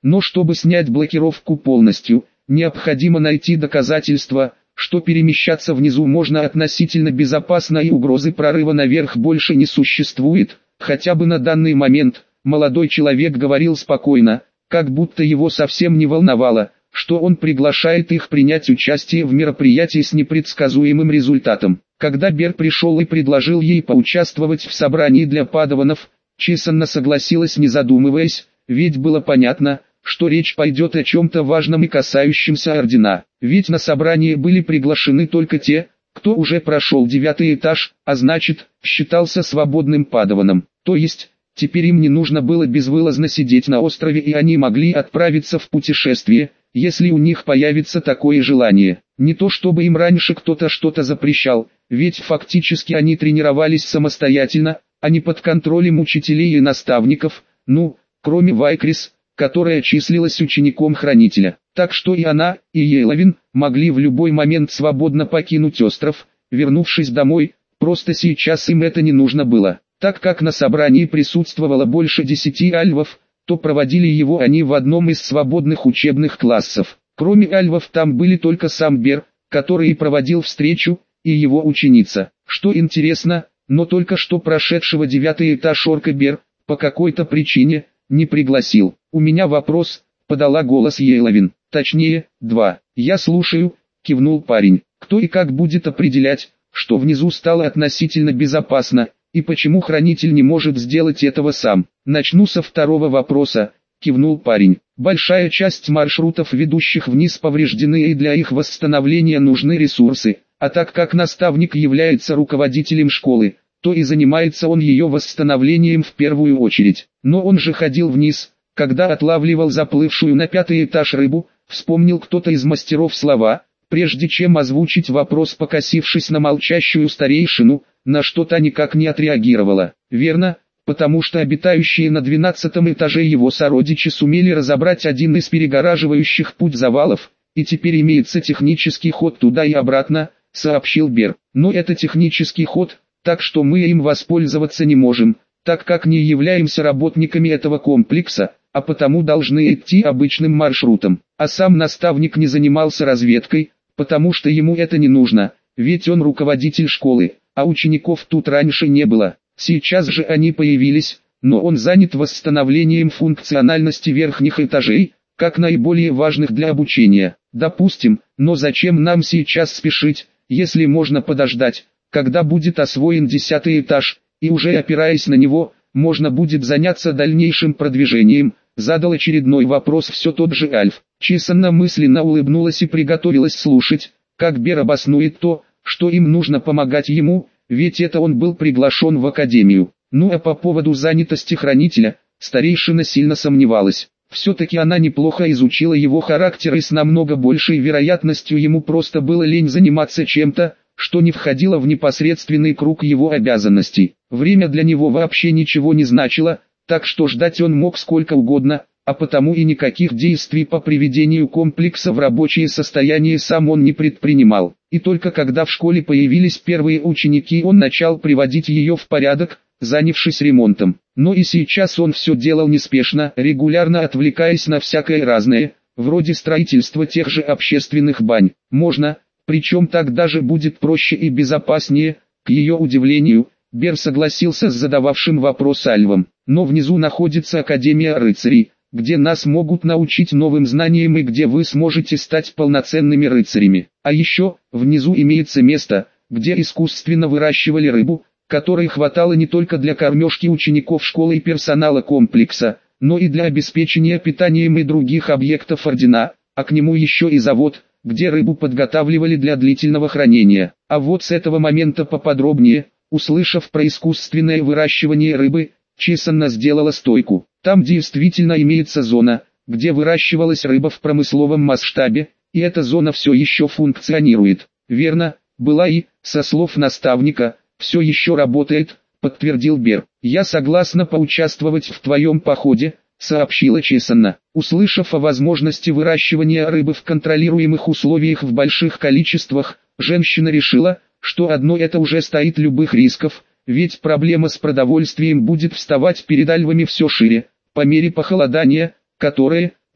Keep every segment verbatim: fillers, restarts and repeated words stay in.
Но чтобы снять блокировку полностью, необходимо найти доказательства, что перемещаться внизу можно относительно безопасно и угрозы прорыва наверх больше не существует. Хотя бы на данный момент, молодой человек говорил спокойно, как будто его совсем не волновало, что он приглашает их принять участие в мероприятии с непредсказуемым результатом. Когда Бер пришел и предложил ей поучаствовать в собрании для падаванов, Чесанна согласилась не задумываясь, ведь было понятно, что речь пойдет о чем-то важном и касающемся ордена. Ведь на собрание были приглашены только те, кто уже прошел девятый этаж, а значит, считался свободным падаваном. То есть, теперь им не нужно было безвылазно сидеть на острове, и они могли отправиться в путешествие, если у них появится такое желание. Не то чтобы им раньше кто-то что-то запрещал, ведь фактически они тренировались самостоятельно, а не под контролем учителей и наставников, ну, кроме Вайкрис, которая числилась учеником Хранителя. Так что и она, и Ейловин могли в любой момент свободно покинуть остров, вернувшись домой, просто сейчас им это не нужно было. Так как на собрании присутствовало больше десяти альвов, то проводили его они в одном из свободных учебных классов. Кроме альвов там были только сам Бер, который и проводил встречу, и его ученица. Что интересно, но только что прошедшего девятый этаж орка Бер, по какой-то причине, не пригласил. «У меня вопрос», — подала голос Ейловин. «Точнее, два». «Я слушаю», — кивнул парень. «Кто и как будет определять, что внизу стало относительно безопасно, и почему хранитель не может сделать этого сам?» «Начну со второго вопроса», — кивнул парень. «Большая часть маршрутов, ведущих вниз, повреждены, и для их восстановления нужны ресурсы, а так как наставник является руководителем школы, то и занимается он ее восстановлением в первую очередь. Но он же ходил вниз, когда отлавливал заплывшую на пятый этаж рыбу», — вспомнил кто-то из мастеров слова, прежде чем озвучить вопрос, покосившись на молчащую старейшину, на что та никак не отреагировала. «Верно, потому что обитающие на двенадцатом этаже его сородичи сумели разобрать один из перегораживающих путь завалов, и теперь имеется технический ход туда и обратно», — сообщил Бер. «Но это технический ход, так что мы им воспользоваться не можем, так как не являемся работниками этого комплекса, а потому должны идти обычным маршрутом. А сам наставник не занимался разведкой, потому что ему это не нужно, ведь он руководитель школы, а учеников тут раньше не было. Сейчас же они появились, но он занят восстановлением функциональности верхних этажей, как наиболее важных для обучения. Допустим, но зачем нам сейчас спешить, если можно подождать, когда будет освоен десятый этаж, и уже опираясь на него, можно будет заняться дальнейшим продвижением?» Задал очередной вопрос все тот же Альф. Чесанна мысленно улыбнулась и приготовилась слушать, как Бер обоснует то, что им нужно помогать ему, ведь это он был приглашен в академию. Ну а по поводу занятости хранителя, старейшина сильно сомневалась. Все-таки она неплохо изучила его характер, и с намного большей вероятностью ему просто было лень заниматься чем-то, что не входило в непосредственный круг его обязанностей. Время для него вообще ничего не значило, так что ждать он мог сколько угодно, а потому и никаких действий по приведению комплекса в рабочее состояние сам он не предпринимал. И только когда в школе появились первые ученики, он начал приводить ее в порядок, занявшись ремонтом. Но и сейчас он все делал неспешно, регулярно отвлекаясь на всякое разное, вроде строительства тех же общественных бань. Можно, причем так даже будет проще и безопаснее. К ее удивлению, Бер согласился с задававшим вопрос Альвом. «Но внизу находится Академия рыцарей, где нас могут научить новым знаниям и где вы сможете стать полноценными рыцарями. А еще, внизу имеется место, где искусственно выращивали рыбу, которой хватало не только для кормежки учеников школы и персонала комплекса, но и для обеспечения питанием и других объектов ордена, а к нему еще и завод, где рыбу подготавливали для длительного хранения. А вот с этого момента поподробнее». Услышав про искусственное выращивание рыбы, Чесанна сделала стойку. Там действительно имеется зона, где выращивалась рыба в промысловом масштабе, и эта зона все еще функционирует. «Верно, была и, со слов наставника, все еще работает», — подтвердил Бер. «Я согласна поучаствовать в твоем походе», — сообщила Чесанна. Услышав о возможности выращивания рыбы в контролируемых условиях в больших количествах, женщина решила, что одно это уже стоит любых рисков, ведь проблема с продовольствием будет вставать перед альвами все шире, по мере похолодания, которое,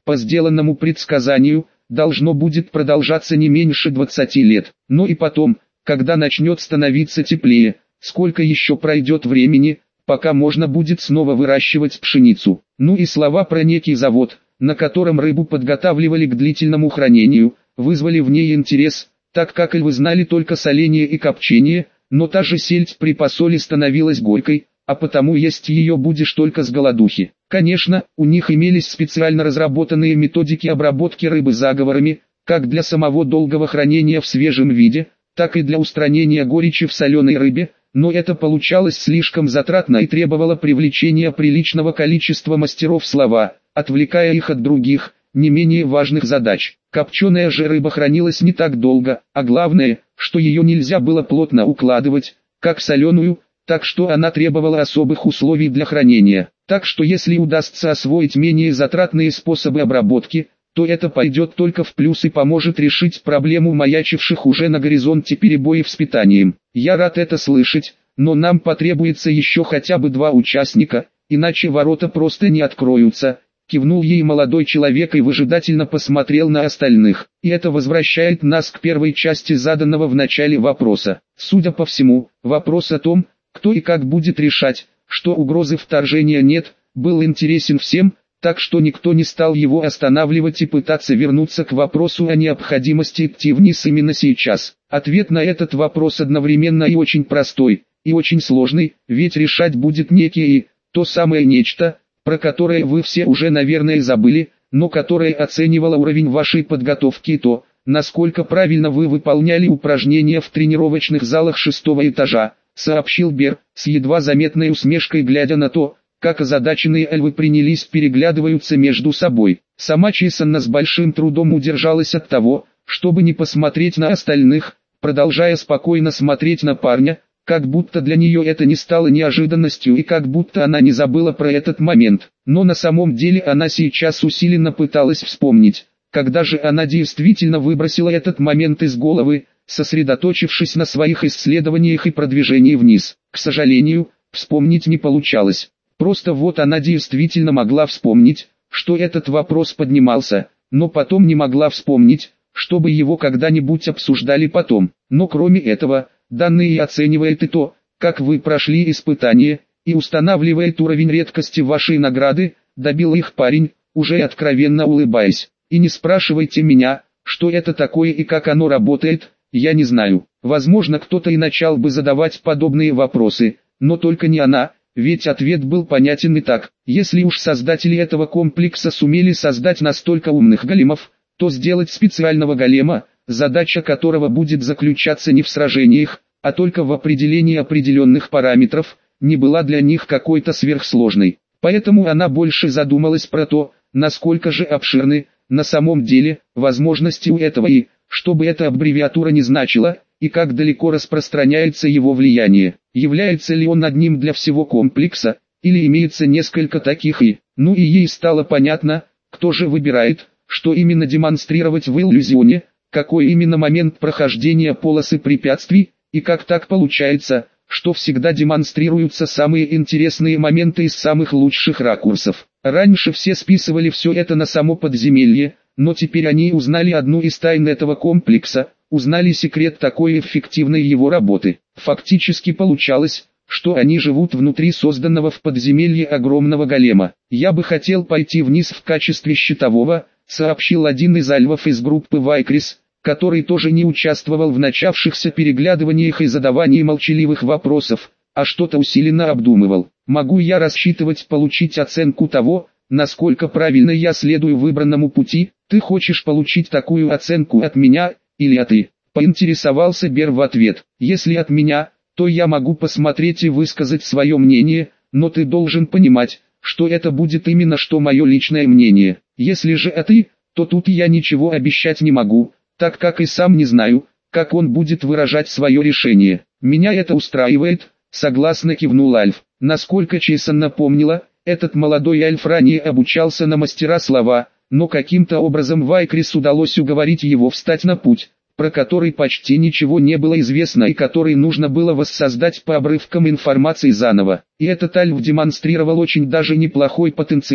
по сделанному предсказанию, должно будет продолжаться не меньше двадцати лет. Но и потом, когда начнет становиться теплее, сколько еще пройдет времени, пока можно будет снова выращивать пшеницу. Ну и слова про некий завод, на котором рыбу подготавливали к длительному хранению, вызвали в ней интерес, так как львы знали только соление и копчение, но та же сельдь при посоле становилась горькой, а потому есть ее будешь только с голодухи. Конечно, у них имелись специально разработанные методики обработки рыбы заговорами, как для самого долгого хранения в свежем виде, так и для устранения горечи в соленой рыбе, но это получалось слишком затратно и требовало привлечения приличного количества мастеров слова, отвлекая их от других, не менее важных задач. Копченая же рыба хранилась не так долго, а главное, что ее нельзя было плотно укладывать, как соленую, так что она требовала особых условий для хранения. Так что если удастся освоить менее затратные способы обработки, то это пойдет только в плюс и поможет решить проблему маячивших уже на горизонте перебоев с питанием. Я рад это слышать, но нам потребуется еще хотя бы два участника, иначе ворота просто не откроются. Кивнул ей молодой человек и выжидательно посмотрел на остальных. И это возвращает нас к первой части заданного в начале вопроса. Судя по всему, вопрос о том, кто и как будет решать, что угрозы вторжения нет, был интересен всем, так что никто не стал его останавливать и пытаться вернуться к вопросу о необходимости идти вниз именно сейчас. Ответ на этот вопрос одновременно и очень простой, и очень сложный, ведь решать будет некий и то самое нечто, про которое вы все уже наверное забыли, но которое оценивало уровень вашей подготовки и то, насколько правильно вы выполняли упражнения в тренировочных залах шестого этажа, сообщил Бер, с едва заметной усмешкой глядя на то, как озадаченные эльвы принялись переглядываются между собой. Сама Чесанна с большим трудом удержалась от того, чтобы не посмотреть на остальных, продолжая спокойно смотреть на парня, как будто для нее это не стало неожиданностью и как будто она не забыла про этот момент. Но на самом деле она сейчас усиленно пыталась вспомнить, когда же она действительно выбросила этот момент из головы, сосредоточившись на своих исследованиях и продвижении вниз. К сожалению, вспомнить не получалось. Просто вот она действительно могла вспомнить, что этот вопрос поднимался, но потом не могла вспомнить, чтобы его когда-нибудь обсуждали потом. Но кроме этого, данные оценивает и то, как вы прошли испытание, и устанавливает уровень редкости вашей награды, добил их парень, уже откровенно улыбаясь. И не спрашивайте меня, что это такое и как оно работает, я не знаю. Возможно, кто-то и начал бы задавать подобные вопросы, но только не она, ведь ответ был понятен и так. Если уж создатели этого комплекса сумели создать настолько умных големов, то сделать специального голема, задача которого будет заключаться не в сражениях, а только в определении определенных параметров, не была для них какой-то сверхсложной. Поэтому она больше задумалась про то, насколько же обширны, на самом деле, возможности у этого и, что бы эта аббревиатура не значила, и как далеко распространяется его влияние. Является ли он одним для всего комплекса, или имеется несколько таких и, ну и ей стало понятно, кто же выбирает, что именно демонстрировать в иллюзионе, какой именно момент прохождения полосы препятствий, и как так получается, что всегда демонстрируются самые интересные моменты из самых лучших ракурсов. Раньше все списывали все это на само подземелье, но теперь они узнали одну из тайн этого комплекса, узнали секрет такой эффективной его работы. Фактически получалось, что они живут внутри созданного в подземелье огромного голема. «Я бы хотел пойти вниз в качестве щитового», сообщил один из альвов из группы Вайкрис, который тоже не участвовал в начавшихся переглядываниях и задавании молчаливых вопросов, а что-то усиленно обдумывал. «Могу я рассчитывать получить оценку того, насколько правильно я следую выбранному пути? Ты хочешь получить такую оценку от меня, или от ты?» Поинтересовался Бер в ответ. «Если от меня, то я могу посмотреть и высказать свое мнение, но ты должен понимать, что это будет именно что мое личное мнение. Если же от ты, то тут я ничего обещать не могу, так как и сам не знаю, как он будет выражать свое решение. Меня это устраивает», согласно кивнул Альф. Насколько Чесанна помнила, этот молодой Альф ранее обучался на мастера слова, но каким-то образом Вайкрис удалось уговорить его встать на путь, про который почти ничего не было известно и который нужно было воссоздать по обрывкам информации заново. И этот Альф демонстрировал очень даже неплохой потенциал,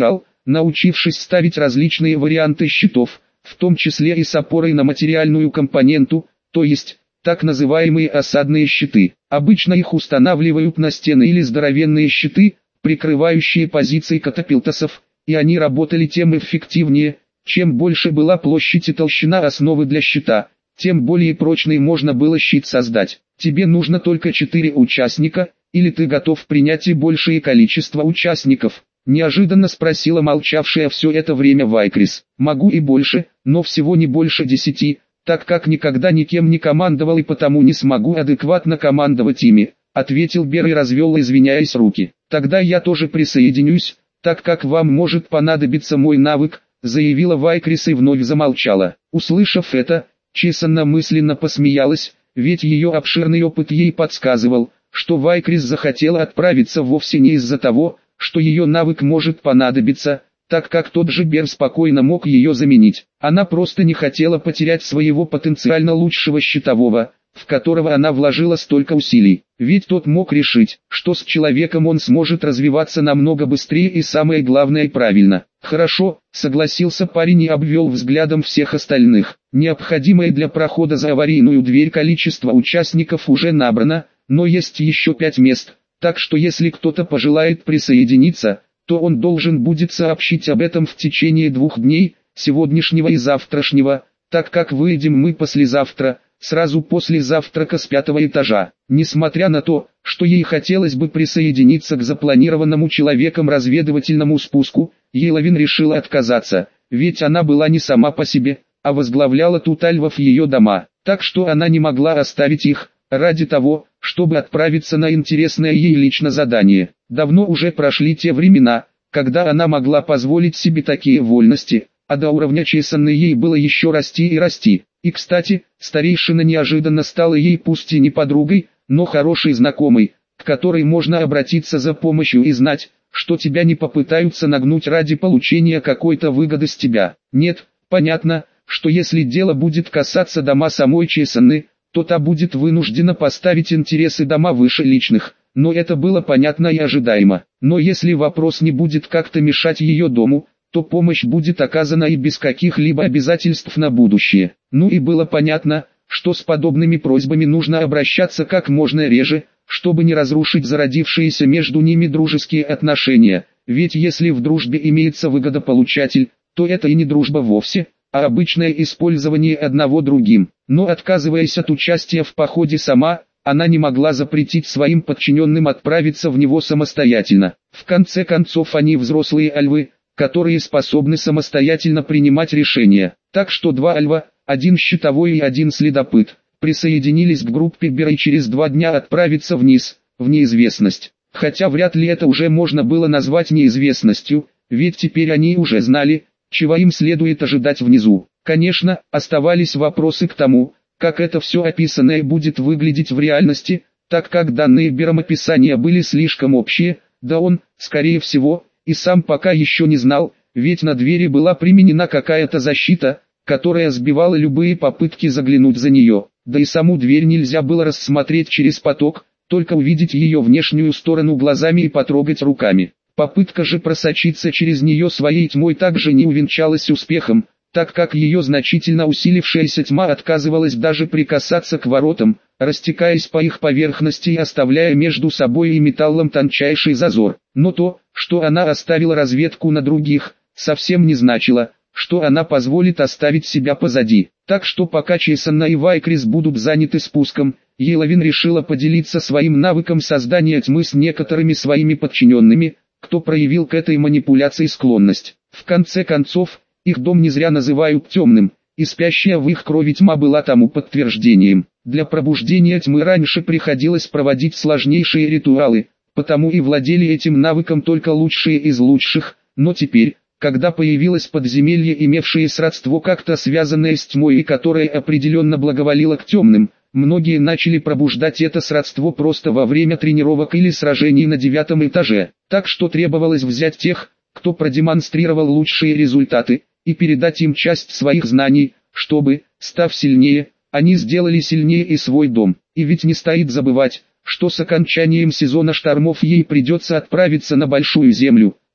научившись ставить различные варианты щитов, в том числе и с опорой на материальную компоненту, то есть, так называемые осадные щиты. Обычно их устанавливают на стены или здоровенные щиты, прикрывающие позиции катапультов, и они работали тем эффективнее, чем больше была площадь и толщина основы для щита, тем более прочный можно было щит создать. Тебе нужно только четыре участника, или ты готов принять и большее количество участников? Неожиданно спросила молчавшая все это время Вайкрис. Могу и больше, но всего не больше десяти, так как никогда никем не командовал и потому не смогу адекватно командовать ими, ответил Бер и развел, извиняясь, руки. Тогда я тоже присоединюсь, так как вам может понадобиться мой навык, заявила Вайкрис и вновь замолчала. Услышав это, Чесанна мысленно посмеялась, ведь ее обширный опыт ей подсказывал, что Вайкрис захотела отправиться вовсе не из-за того, что ее навык может понадобиться, так как тот же Бер спокойно мог ее заменить. Она просто не хотела потерять своего потенциально лучшего щитового, в которого она вложила столько усилий. Ведь тот мог решить, что с человеком он сможет развиваться намного быстрее и самое главное правильно. Хорошо, согласился парень и обвел взглядом всех остальных. Необходимое для прохода за аварийную дверь количество участников уже набрано, но есть еще пять мест, так что если кто-то пожелает присоединиться, то он должен будет сообщить об этом в течение двух дней, сегодняшнего и завтрашнего, так как выйдем мы послезавтра, сразу после завтрака с пятого этажа. Несмотря на то, что ей хотелось бы присоединиться к запланированному человеком разведывательному спуску, Еловин решила отказаться, ведь она была не сама по себе, а возглавляла тут альвов ее дома, так что она не могла оставить их, ради того, чтобы отправиться на интересное ей лично задание. Давно уже прошли те времена, когда она могла позволить себе такие вольности, а до уровня Чесанны ей было еще расти и расти. И кстати, старейшина неожиданно стала ей пусть и не подругой, но хорошей знакомой, к которой можно обратиться за помощью и знать, что тебя не попытаются нагнуть ради получения какой-то выгоды с тебя. Нет, понятно, что если дело будет касаться дома самой Чесанны, то та будет вынуждена поставить интересы дома выше личных, но это было понятно и ожидаемо. Но если вопрос не будет как-то мешать ее дому, то помощь будет оказана и без каких-либо обязательств на будущее. Ну и было понятно, что с подобными просьбами нужно обращаться как можно реже, чтобы не разрушить зародившиеся между ними дружеские отношения, ведь если в дружбе имеется выгодополучатель, то это и не дружба вовсе, а обычное использование одного другим. Но отказываясь от участия в походе сама, она не могла запретить своим подчиненным отправиться в него самостоятельно. В конце концов они взрослые альвы, которые способны самостоятельно принимать решения. Так что два альва, один щитовой и один следопыт, присоединились к группе Бера и через два дня отправиться вниз, в неизвестность. Хотя вряд ли это уже можно было назвать неизвестностью, ведь теперь они уже знали, чего им следует ожидать внизу. Конечно, оставались вопросы к тому, как это все описанное будет выглядеть в реальности, так как данные Бером описания были слишком общие, да он, скорее всего, и сам пока еще не знал, ведь на двери была применена какая-то защита, которая сбивала любые попытки заглянуть за нее, да и саму дверь нельзя было рассмотреть через поток, только увидеть ее внешнюю сторону глазами и потрогать руками. Попытка же просочиться через нее своей тьмой также не увенчалась успехом, так как ее значительно усилившаяся тьма отказывалась даже прикасаться к воротам, растекаясь по их поверхности и оставляя между собой и металлом тончайший зазор. Но то, что она оставила разведку на других, совсем не значило, что она позволит оставить себя позади. Так что пока Чесанна и Вайкрис будут заняты спуском, Еловин решила поделиться своим навыком создания тьмы с некоторыми своими подчиненными, кто проявил к этой манипуляции склонность. В конце концов, их дом не зря называют темным, и спящая в их крови тьма была тому подтверждением. Для пробуждения тьмы раньше приходилось проводить сложнейшие ритуалы, потому и владели этим навыком только лучшие из лучших, но теперь, когда появилось подземелье, имевшее сродство как-то связанное с тьмой и которое определенно благоволило к темным, многие начали пробуждать это сродство просто во время тренировок или сражений на девятом этаже. Так что требовалось взять тех, кто продемонстрировал лучшие результаты, и передать им часть своих знаний, чтобы, став сильнее, они сделали сильнее и свой дом. И ведь не стоит забывать, что с окончанием сезона штормов ей придется отправиться на Большую Землю,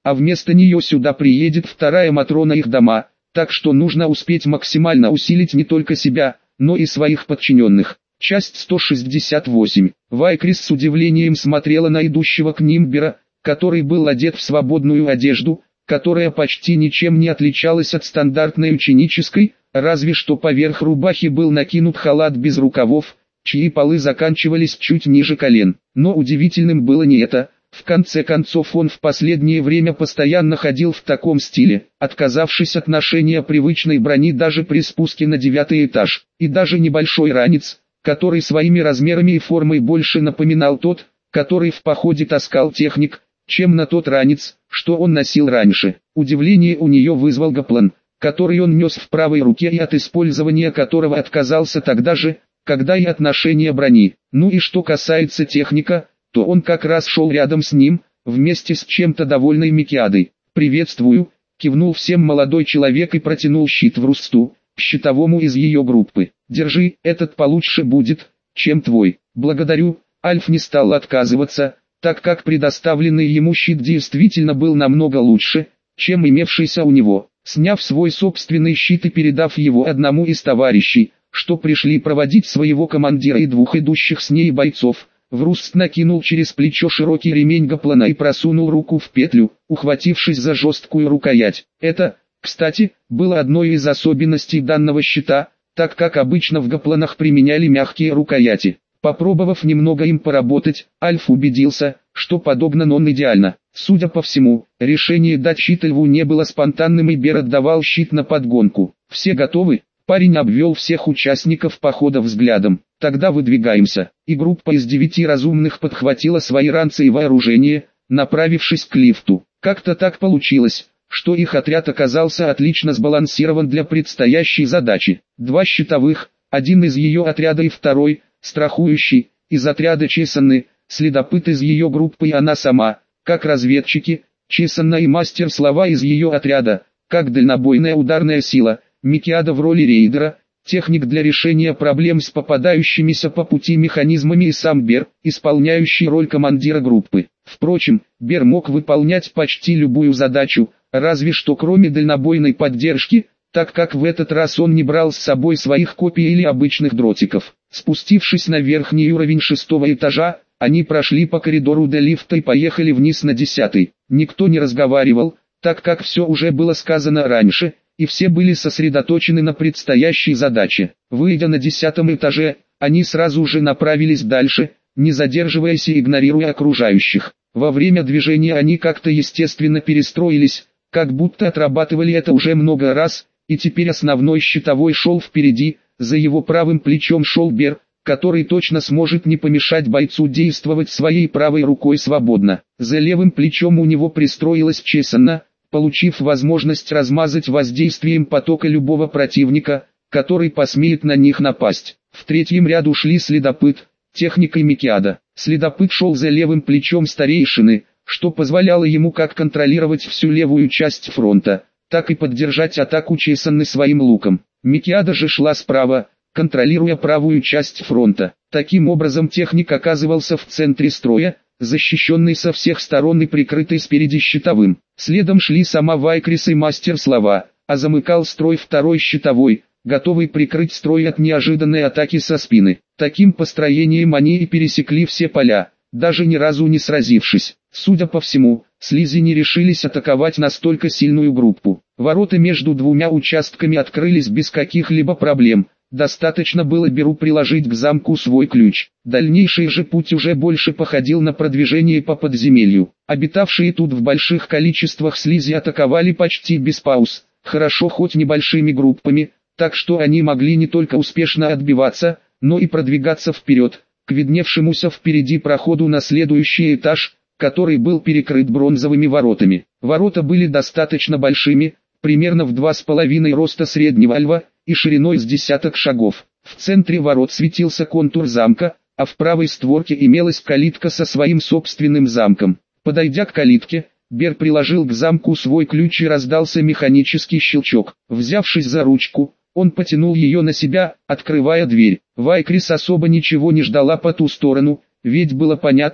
а вместо нее сюда приедет вторая Матрона их дома, так что нужно успеть максимально усилить не только себя, но и своих подчиненных. Часть сто шестьдесят восемь. Вайкрис с удивлением смотрела на идущего к ним Бера, который был одет в свободную одежду, которая почти ничем не отличалась от стандартной ученической, разве что поверх рубахи был накинут халат без рукавов, чьи полы заканчивались чуть ниже колен. Но удивительным было не это. В конце концов он в последнее время постоянно ходил в таком стиле, отказавшись от ношения привычной брони даже при спуске на девятый этаж. И даже небольшой ранец, который своими размерами и формой больше напоминал тот, который в походе таскал техник, чем на тот ранец, что он носил раньше. Удивление у нее вызвал гоплан, который он нес в правой руке и от использования которого отказался тогда же, когда и от ношения брони. Ну и что касается техника, то он как раз шел рядом с ним, вместе с чем-то довольной Микиадой. «Приветствую», — кивнул всем молодой человек и протянул щит в Русту, щитовому из ее группы. «Держи, этот получше будет, чем твой». «Благодарю», Альф не стал отказываться, так как предоставленный ему щит действительно был намного лучше, чем имевшийся у него. Сняв свой собственный щит и передав его одному из товарищей, что пришли проводить своего командира и двух идущих с ней бойцов, Вруст накинул через плечо широкий ремень гоплана и просунул руку в петлю, ухватившись за жесткую рукоять. Это, кстати, было одной из особенностей данного щита, так как обычно в гопланах применяли мягкие рукояти. Попробовав немного им поработать, Альф убедился, что подобно он идеально. Судя по всему, решение дать щит Льву не было спонтанным, и Бер отдавал щит на подгонку. «Все готовы?» Парень обвел всех участников похода взглядом. «Тогда выдвигаемся». И группа из девяти разумных подхватила свои ранцы и вооружение, направившись к лифту. Как-то так получилось, что их отряд оказался отлично сбалансирован для предстоящей задачи. Два щитовых, один из ее отряда и второй, страхующий, из отряда Чесанны, следопыт из ее группы и она сама, как разведчики, Чесанна и мастер слова из ее отряда, как дальнобойная ударная сила, Микиада в роли рейдера, техник для решения проблем с попадающимися по пути механизмами и сам Бер, исполняющий роль командира группы. Впрочем, Бер мог выполнять почти любую задачу, разве что кроме дальнобойной поддержки, так как в этот раз он не брал с собой своих копий или обычных дротиков. Спустившись на верхний уровень шестого этажа, они прошли по коридору до лифта и поехали вниз на десятый. Никто не разговаривал, так как все уже было сказано раньше, и все были сосредоточены на предстоящей задаче. Выйдя на десятом этаже, они сразу же направились дальше, не задерживаясь и игнорируя окружающих. Во время движения они как-то естественно перестроились, как будто отрабатывали это уже много раз, и теперь основной щитовой шел впереди, за его правым плечом шел Бер, который точно сможет не помешать бойцу действовать своей правой рукой свободно. За левым плечом у него пристроилась Чесанна, получив возможность размазать воздействием потока любого противника, который посмеет на них напасть. В третьем ряду шли следопыт, техник и Микиада. Следопыт шел за левым плечом старейшины, что позволяло ему как контролировать всю левую часть фронта, так и поддержать атаку Чесанны своим луком. Микиада же шла справа, контролируя правую часть фронта. Таким образом техник оказывался в центре строя, защищенный со всех сторон и прикрытый спереди щитовым. Следом шли сама Вайкрис и мастер слова, а замыкал строй второй щитовой, готовый прикрыть строй от неожиданной атаки со спины. Таким построением они и пересекли все поля, даже ни разу не сразившись. Судя по всему, слизи не решились атаковать настолько сильную группу. Ворота между двумя участками открылись без каких-либо проблем. Достаточно было Беру приложить к замку свой ключ. Дальнейший же путь уже больше походил на продвижение по подземелью. Обитавшие тут в больших количествах слизи атаковали почти без пауз, хорошо хоть небольшими группами, так что они могли не только успешно отбиваться, но и продвигаться вперед, к видневшемуся впереди проходу на следующий этаж, который был перекрыт бронзовыми воротами. Ворота были достаточно большими, примерно в два с половиной роста среднего льва, и шириной с десяток шагов. В центре ворот светился контур замка, а в правой створке имелась калитка со своим собственным замком. Подойдя к калитке, Бер приложил к замку свой ключ и раздался механический щелчок. Взявшись за ручку, он потянул ее на себя, открывая дверь. Вайкрис особо ничего не ждала по ту сторону, ведь было понятно,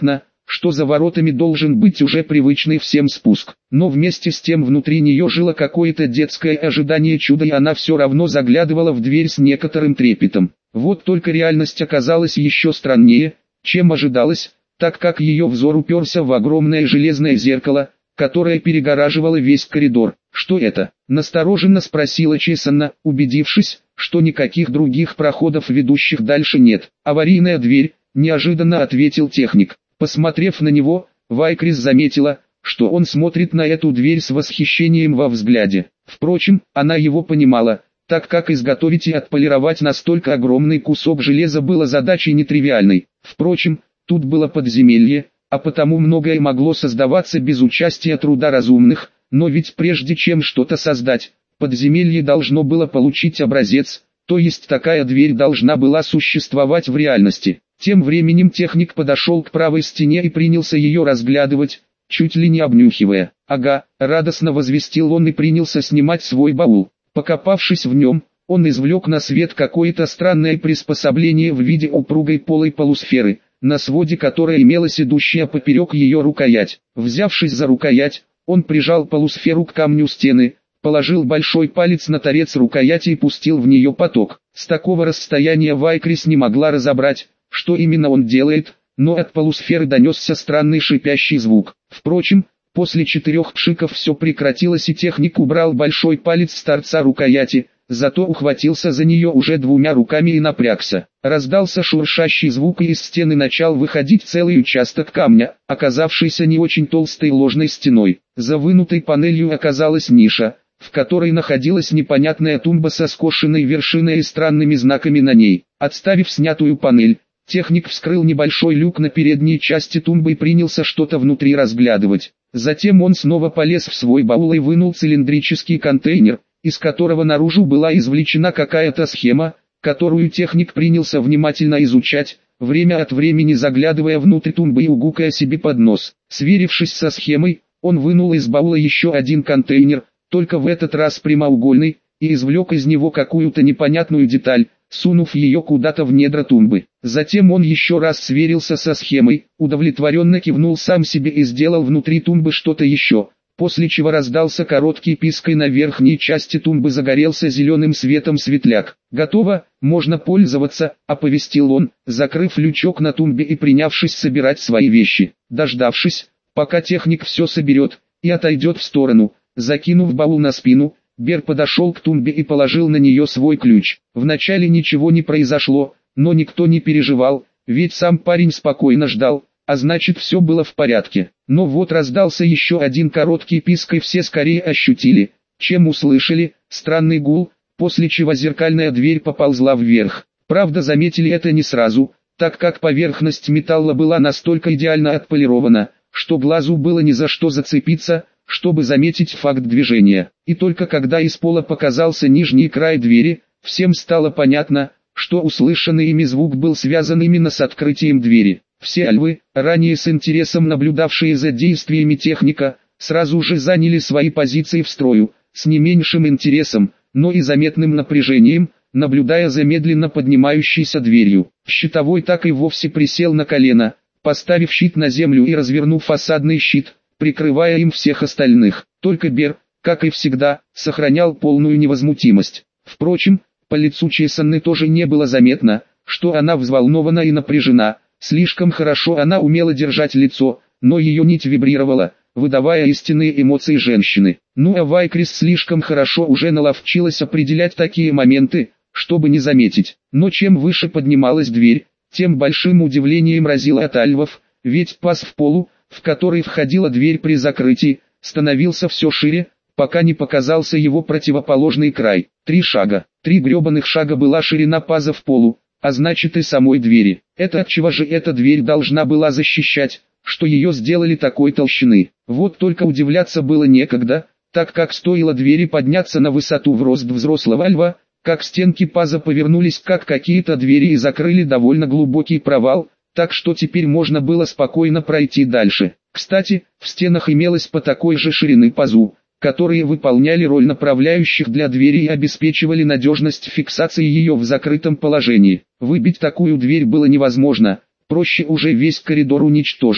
что за воротами должен быть уже привычный всем спуск. Но вместе с тем внутри нее жило какое-то детское ожидание чуда, и она все равно заглядывала в дверь с некоторым трепетом. Вот только реальность оказалась еще страннее, чем ожидалось, так как ее взор уперся в огромное железное зеркало, которое перегораживало весь коридор. «Что это?» – настороженно спросила Чесанна, убедившись, что никаких других проходов, ведущих дальше, нет. «Аварийная дверь», – неожиданно ответил техник. Посмотрев на него, Вайкрис заметила, что он смотрит на эту дверь с восхищением во взгляде. Впрочем, она его понимала, так как изготовить и отполировать настолько огромный кусок железа было задачей нетривиальной. Впрочем, тут было подземелье, а потому многое могло создаваться без участия труда разумных, но ведь прежде чем что-то создать, подземелье должно было получить образец, то есть такая дверь должна была существовать в реальности. Тем временем техник подошел к правой стене и принялся ее разглядывать, чуть ли не обнюхивая. «Ага», — радостно возвестил он и принялся снимать свой баул. Покопавшись в нем, он извлек на свет какое-то странное приспособление в виде упругой полой полусферы, на своде которой имелась идущая поперек ее рукоять. Взявшись за рукоять, он прижал полусферу к камню стены, положил большой палец на торец рукояти и пустил в нее поток. С такого расстояния Вайкрис не могла разобрать, что именно он делает, но от полусферы донесся странный шипящий звук. Впрочем, после четырех пшиков все прекратилось, и техник убрал большой палец с торца рукояти, зато ухватился за нее уже двумя руками и напрягся. Раздался шуршащий звук, и из стены начал выходить целый участок камня, оказавшийся не очень толстой ложной стеной. За вынутой панелью оказалась ниша, в которой находилась непонятная тумба со скошенной вершиной и странными знаками на ней. Отставив снятую панель, техник вскрыл небольшой люк на передней части тумбы и принялся что-то внутри разглядывать. Затем он снова полез в свой баул и вынул цилиндрический контейнер, из которого наружу была извлечена какая-то схема, которую техник принялся внимательно изучать, время от времени заглядывая внутрь тумбы и угукая себе под нос. Сверившись со схемой, он вынул из баула еще один контейнер, только в этот раз прямоугольный, и извлек из него какую-то непонятную деталь, сунув ее куда-то в недра тумбы. Затем он еще раз сверился со схемой, удовлетворенно кивнул сам себе и сделал внутри тумбы что-то еще, после чего раздался короткий писк, и на верхней части тумбы загорелся зеленым светом светляк. «Готово, можно пользоваться», — оповестил он, закрыв лючок на тумбе и принявшись собирать свои вещи. Дождавшись, пока техник все соберет, и отойдет в сторону, закинув баул на спину, Бер подошел к тумбе и положил на нее свой ключ. Вначале ничего не произошло, но никто не переживал, ведь сам парень спокойно ждал, а значит все было в порядке. Но вот раздался еще один короткий писк, и все скорее ощутили, чем услышали, странный гул, после чего зеркальная дверь поползла вверх. Правда, заметили это не сразу, так как поверхность металла была настолько идеально отполирована, что глазу было ни за что зацепиться, чтобы заметить факт движения. И только когда из пола показался нижний край двери, всем стало понятно, что услышанный ими звук был связан именно с открытием двери. Все альвы, ранее с интересом наблюдавшие за действиями техника, сразу же заняли свои позиции в строю, с не меньшим интересом, но и заметным напряжением, наблюдая за медленно поднимающейся дверью. Щитовой так и вовсе присел на колено, поставив щит на землю и развернув фасадный щит, прикрывая им всех остальных. Только Бер, как и всегда, сохранял полную невозмутимость. Впрочем, по лицу Чесанны тоже не было заметно, что она взволнована и напряжена. Слишком хорошо она умела держать лицо, но ее нить вибрировала, выдавая истинные эмоции женщины. Ну а Вайкрис слишком хорошо уже наловчилась определять такие моменты, чтобы не заметить. Но чем выше поднималась дверь, тем большим удивлением разила от альвов, ведь паз в полу, в который входила дверь при закрытии, становился все шире, пока не показался его противоположный край. Три шага. Три гребаных шага была ширина паза в полу, а значит и самой двери. Это отчего же эта дверь должна была защищать, что ее сделали такой толщины? Вот только удивляться было некогда, так как стоило двери подняться на высоту в рост взрослого льва, как стенки паза повернулись как какие-то двери и закрыли довольно глубокий провал, так что теперь можно было спокойно пройти дальше. Кстати, в стенах имелось по такой же ширины пазу, которые выполняли роль направляющих для двери и обеспечивали надежность фиксации ее в закрытом положении. Выбить такую дверь было невозможно, проще уже весь коридор уничтожить.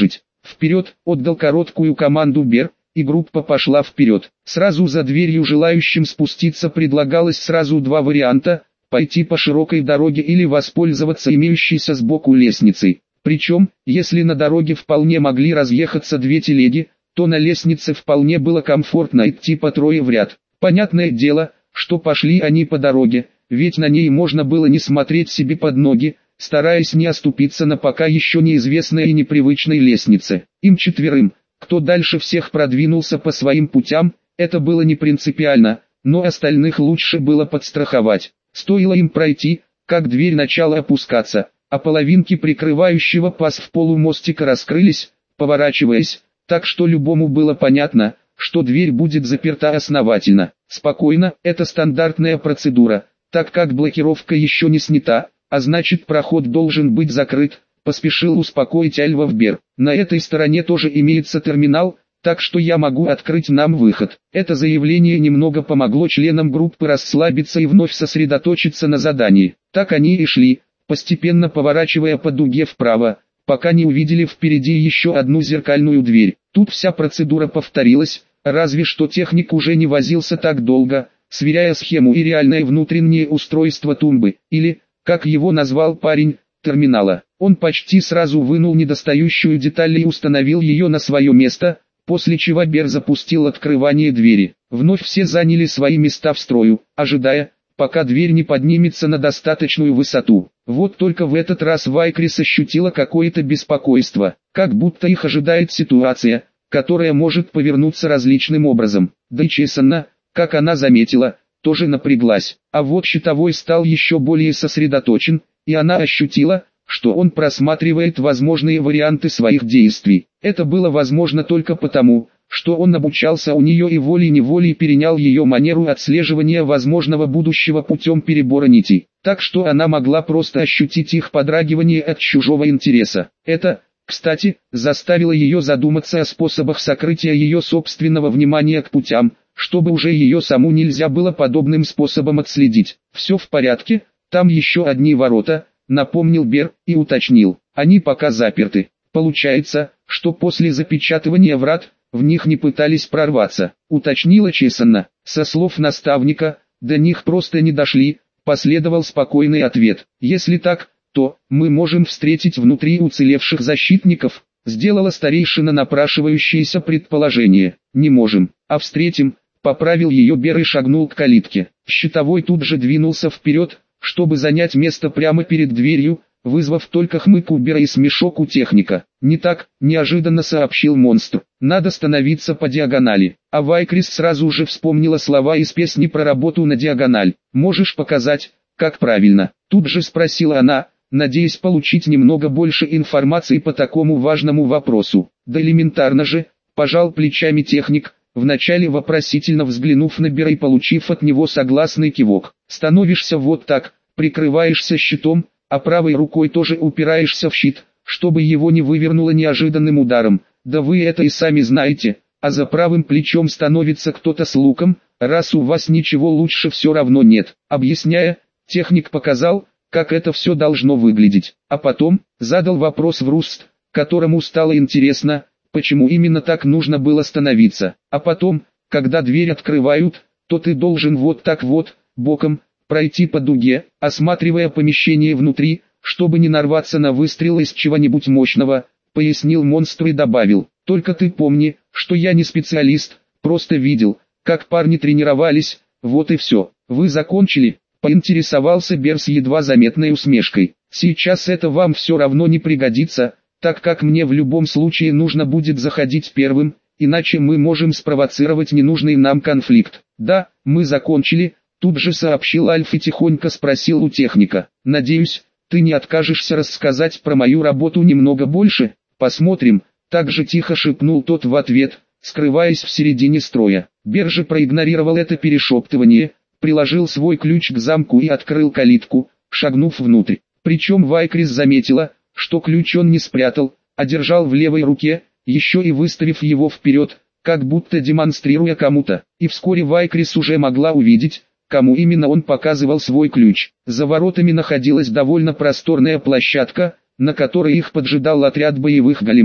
Вперед, отдал короткую команду Бер, и группа пошла вперед. Сразу за дверью желающим спуститься предлагалось сразу два варианта: пойти по широкой дороге или воспользоваться имеющейся сбоку лестницей. Причем, если на дороге вполне могли разъехаться две телеги, то на лестнице вполне было комфортно идти по трое в ряд. Понятное дело, что пошли они по дороге, ведь на ней можно было не смотреть себе под ноги, стараясь не оступиться на пока еще неизвестной и непривычной лестнице. Им четверым, кто дальше всех продвинулся по своим путям, это было не принципиально, но остальных лучше было подстраховать. Стоило им пройти, как дверь начала опускаться, а половинки прикрывающего паз в полу мостика раскрылись, поворачиваясь, так что любому было понятно, что дверь будет заперта основательно. Спокойно, это стандартная процедура, так как блокировка еще не снята, а значит проход должен быть закрыт, поспешил успокоить Альвавбер. На этой стороне тоже имеется терминал, так что я могу открыть нам выход. Это заявление немного помогло членам группы расслабиться и вновь сосредоточиться на задании. Так они и шли, постепенно поворачивая по дуге вправо, пока не увидели впереди еще одну зеркальную дверь. Тут вся процедура повторилась, разве что техник уже не возился так долго, сверяя схему и реальное внутреннее устройство тумбы, или, как его назвал парень, терминала. Он почти сразу вынул недостающую деталь и установил ее на свое место, после чего Бер запустил открывание двери. Вновь все заняли свои места в строю, ожидая, пока дверь не поднимется на достаточную высоту. Вот только в этот раз Вайкрис ощутила какое-то беспокойство, как будто их ожидает ситуация, которая может повернуться различным образом. Да и Чесанна, как она заметила, тоже напряглась. А вот щитовой стал еще более сосредоточен, и она ощутила, что он просматривает возможные варианты своих действий. Это было возможно только потому, что он обучался у нее и волей-неволей перенял ее манеру отслеживания возможного будущего путем перебора нитей, так что она могла просто ощутить их подрагивание от чужого интереса. Это, кстати, заставило ее задуматься о способах сокрытия ее собственного внимания к путям, чтобы уже ее саму нельзя было подобным способом отследить. «Все в порядке, там еще одни ворота», — напомнил Бер и уточнил. «Они пока заперты. Получается, что после запечатывания врат, в них не пытались прорваться», — уточнила Чесанна. Со слов наставника, до них просто не дошли, последовал спокойный ответ. «Если так, то мы можем встретить внутри уцелевших защитников», — сделала старейшина напрашивающееся предположение. «Не можем, а встретим», — поправил ее Бер и шагнул к калитке. Щитовой тут же двинулся вперед, чтобы занять место прямо перед дверью, вызвав только хмык у Бера и смешок у техника. «Не так», — неожиданно сообщил монстр. «Надо становиться по диагонали». А Вайкрис сразу же вспомнила слова из песни про работу на диагональ. «Можешь показать, как правильно?» Тут же спросила она, надеясь получить немного больше информации по такому важному вопросу. «Да элементарно же», — пожал плечами техник, вначале вопросительно взглянув на Бера и получив от него согласный кивок. «Становишься вот так, прикрываешься щитом, а правой рукой тоже упираешься в щит, чтобы его не вывернуло неожиданным ударом. Да вы это и сами знаете, а за правым плечом становится кто-то с луком, раз у вас ничего лучше все равно нет». Объясняя, техник показал, как это все должно выглядеть, а потом задал вопрос в Руст, которому стало интересно, почему именно так нужно было становиться. «А потом, когда дверь открывают, то ты должен вот так вот, боком, пройти по дуге, осматривая помещение внутри, чтобы не нарваться на выстрел из чего-нибудь мощного», — пояснил монстр и добавил. «Только ты помни, что я не специалист, просто видел, как парни тренировались, вот и все». «Вы закончили?» — поинтересовался Бер с едва заметной усмешкой. «Сейчас это вам все равно не пригодится, так как мне в любом случае нужно будет заходить первым, иначе мы можем спровоцировать ненужный нам конфликт». «Да, мы закончили», — тут же сообщил Альф и тихонько спросил у техника. «Надеюсь, ты не откажешься рассказать про мою работу немного больше?» «Посмотрим», — так же тихо шепнул тот в ответ, скрываясь в середине строя. Бер же проигнорировал это перешептывание, приложил свой ключ к замку и открыл калитку, шагнув внутрь. Причем Вайкрис заметила, что ключ он не спрятал, а держал в левой руке, еще и выставив его вперед, как будто демонстрируя кому-то. И вскоре Вайкрис уже могла увидеть, кому именно он показывал свой ключ. За воротами находилась довольно просторная площадка, на которой их поджидал отряд боевых големов.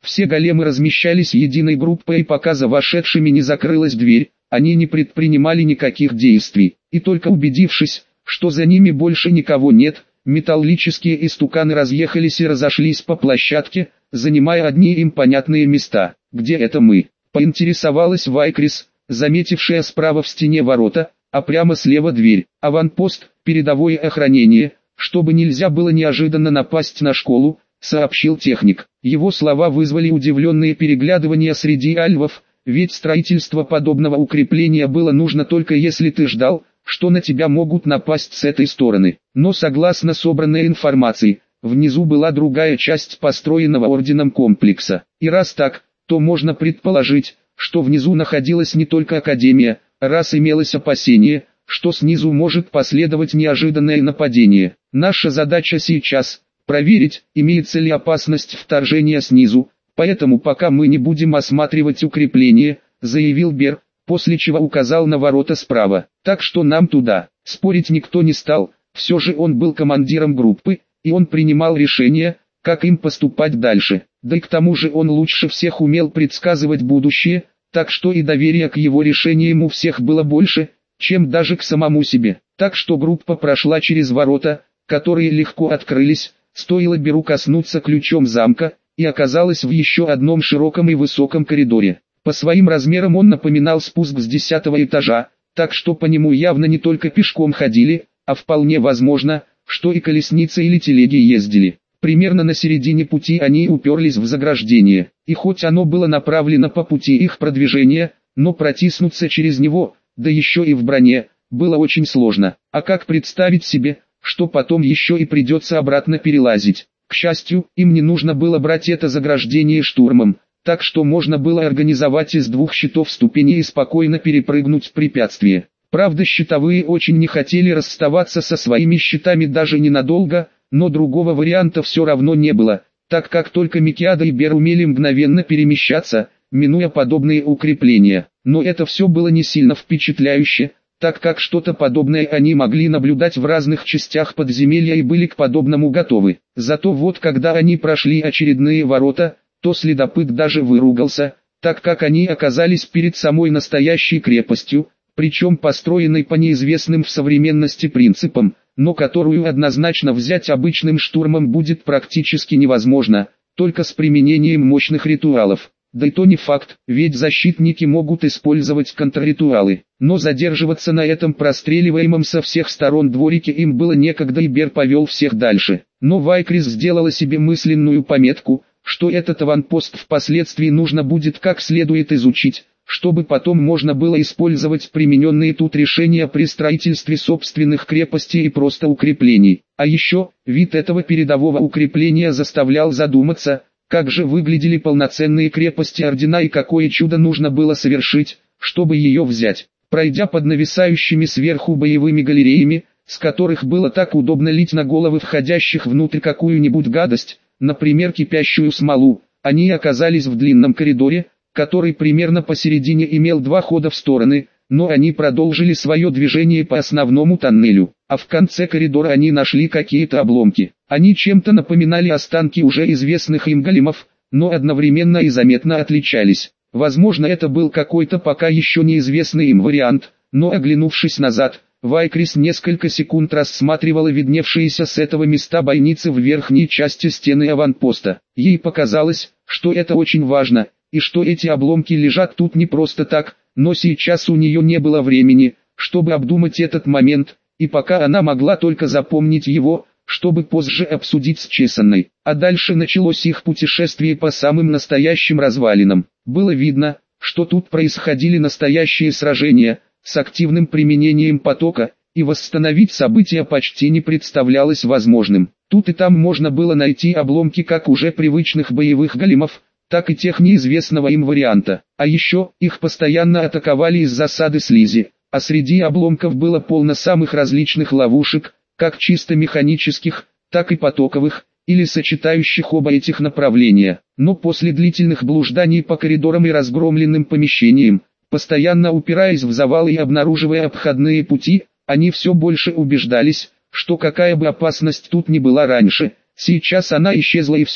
Все големы размещались единой группой, и пока за вошедшими не закрылась дверь, они не предпринимали никаких действий. И только убедившись, что за ними больше никого нет, металлические истуканы разъехались и разошлись по площадке, занимая одни им понятные места. «Где это мы?» — поинтересовалась Вайкрис, заметившая справа в стене ворота, а прямо слева дверь. «Аванпост, передовое охранение, чтобы нельзя было неожиданно напасть на школу», — сообщил техник. Его слова вызвали удивленные переглядывания среди альвов, ведь строительство подобного укрепления было нужно только если ты ждал, что на тебя могут напасть с этой стороны. Но согласно собранной информации, внизу была другая часть построенного орденом комплекса. И раз так, то можно предположить, что внизу находилась не только Академия, раз имелось опасение, что снизу может последовать неожиданное нападение. Наша задача сейчас – проверить, имеется ли опасность вторжения снизу, поэтому пока мы не будем осматривать укрепление, заявил Бер, после чего указал на ворота справа. Так что нам туда. Спорить никто не стал, все же он был командиром группы, и он принимал решение, как им поступать дальше. Да и к тому же он лучше всех умел предсказывать будущее, так что и доверие к его решениям у всех было больше, чем даже к самому себе. Так что группа прошла через ворота, которые легко открылись, стоило Беру коснуться ключом замка, и оказалась в еще одном широком и высоком коридоре. По своим размерам он напоминал спуск с десятого этажа, так что по нему явно не только пешком ходили, а вполне возможно, что и колесницы или телеги ездили. Примерно на середине пути они уперлись в заграждение, и хоть оно было направлено по пути их продвижения, но протиснуться через него, да еще и в броне, было очень сложно. А как представить себе, что потом еще и придется обратно перелазить? К счастью, им не нужно было брать это заграждение штурмом, так что можно было организовать из двух щитов ступени и спокойно перепрыгнуть препятствие. Правда, щитовые очень не хотели расставаться со своими щитами даже ненадолго, но другого варианта все равно не было, так как только Микиада и Бер умели мгновенно перемещаться, минуя подобные укрепления. Но это все было не сильно впечатляюще, так как что-то подобное они могли наблюдать в разных частях подземелья и были к подобному готовы. Зато вот когда они прошли очередные ворота, то следопыт даже выругался, так как они оказались перед самой настоящей крепостью, причем построенной по неизвестным в современности принципам, но которую однозначно взять обычным штурмом будет практически невозможно, только с применением мощных ритуалов. Да и то не факт, ведь защитники могут использовать контрритуалы. Но задерживаться на этом простреливаемом со всех сторон дворике им было некогда, и Бер повел всех дальше. Но Вайкрис сделала себе мысленную пометку, что этот аванпост впоследствии нужно будет как следует изучить, чтобы потом можно было использовать примененные тут решения при строительстве собственных крепостей и просто укреплений. А еще, вид этого передового укрепления заставлял задуматься, как же выглядели полноценные крепости ордена и какое чудо нужно было совершить, чтобы ее взять. Пройдя под нависающими сверху боевыми галереями, с которых было так удобно лить на головы входящих внутрь какую-нибудь гадость, например кипящую смолу, они оказались в длинном коридоре, который примерно посередине имел два хода в стороны, но они продолжили свое движение по основному тоннелю, а в конце коридора они нашли какие-то обломки. Они чем-то напоминали останки уже известных им големов, но одновременно и заметно отличались. Возможно, это был какой-то пока еще неизвестный им вариант, но оглянувшись назад, Вайкрис несколько секунд рассматривала видневшиеся с этого места бойницы в верхней части стены аванпоста. Ей показалось, что это очень важно, и что эти обломки лежат тут не просто так, но сейчас у нее не было времени, чтобы обдумать этот момент, и пока она могла только запомнить его, чтобы позже обсудить с Чесанной. А дальше началось их путешествие по самым настоящим развалинам. Было видно, что тут происходили настоящие сражения, с активным применением потока, и восстановить события почти не представлялось возможным. Тут и там можно было найти обломки как уже привычных боевых големов, так и тех неизвестного им варианта. А еще, их постоянно атаковали из засады слизи, а среди обломков было полно самых различных ловушек, как чисто механических, так и потоковых, или сочетающих оба этих направления. Но после длительных блужданий по коридорам и разгромленным помещениям, постоянно упираясь в завалы и обнаруживая обходные пути, они все больше убеждались, что какая бы опасность тут ни была раньше, сейчас она исчезла и все,